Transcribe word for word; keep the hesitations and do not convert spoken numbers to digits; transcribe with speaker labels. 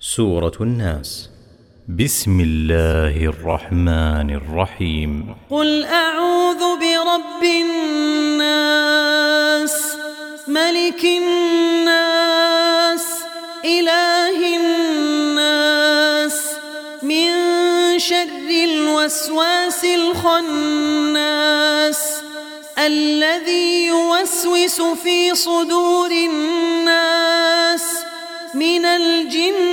Speaker 1: سورة الناس. بسم الله الرحمن الرحيم.
Speaker 2: قل أعوذ برب الناس ملك الناس إله الناس من شر الوسواس الخناس الذي يوسوس في صدور الناس من الجن